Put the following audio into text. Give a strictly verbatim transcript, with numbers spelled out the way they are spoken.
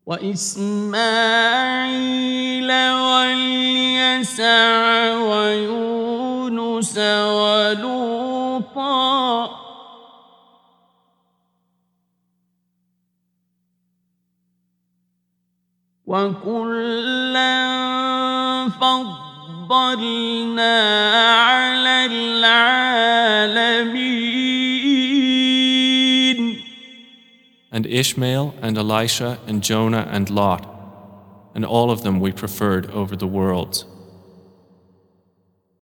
وإسماعيل واليسع ويونس ولوطا وكلا فضلنا على العالمين. And Ishmael and Elisha and Jonah and Lot, and all of them we preferred over the worlds.